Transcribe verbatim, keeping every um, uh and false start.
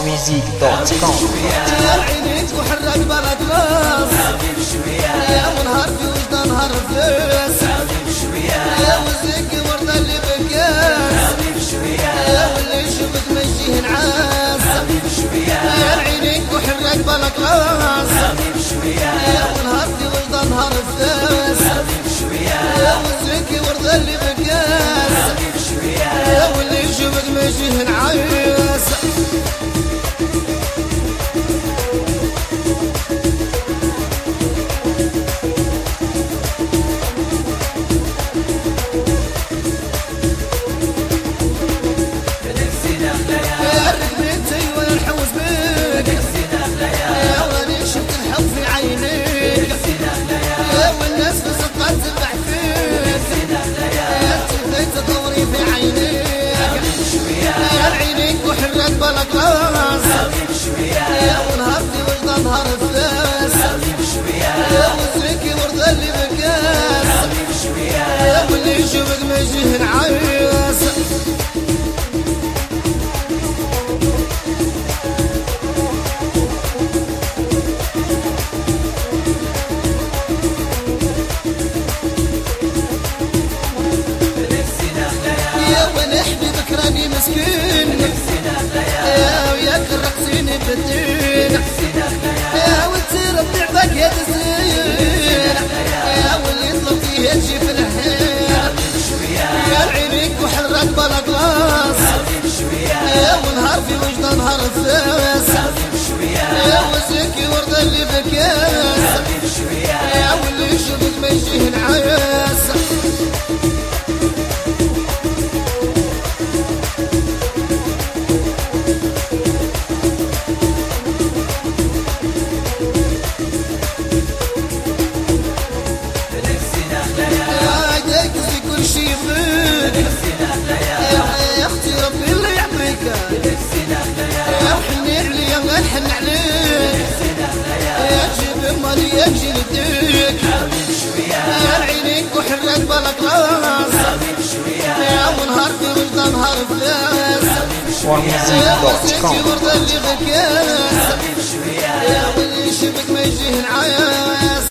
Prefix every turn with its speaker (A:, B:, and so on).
A: ميوزيك دوت كوم.
B: يا عينيك وحرك بلد راس يا منهار في وجدان نهار فلوس يا وزيك ورد اللي بكاس يا واللي يشوفك مشيه نعاس يا عينيك وحرك بلد راس يا منهار في وجدان نهار فلوس يا وزيك ورد اللي بكاس يا واللي يشوفك مشيه نعاس. بلك راس يا ونهار في وجدان نهار فلاس يا وزريكي ورد اللي بكاس يا واللي يشوفك ماشيه نعاس. يا ونحبي بكراني مسكين يا وياك الرقصيني بالدين يا وتصير بلعبك يا تزين يا واللي يطلب فيه تجي في الحين يا عينيك وحرك بلا قلاص يا ونهار في وجدان نهار فلاس يا وزيكي ورد اللي بكاس يا واللي يشوفك ماشيه نعاس. يا اختي ربي اللي يعطيك يا وحني عليا غنحن عليك يا جيب مالي يا جلديك يا عينيك وحرك بالك راس يا ونهار في وجدان نهار فلاس يا وزيكي ورد اللي بكاس يا واللي يشبك ما يجيه نعاس.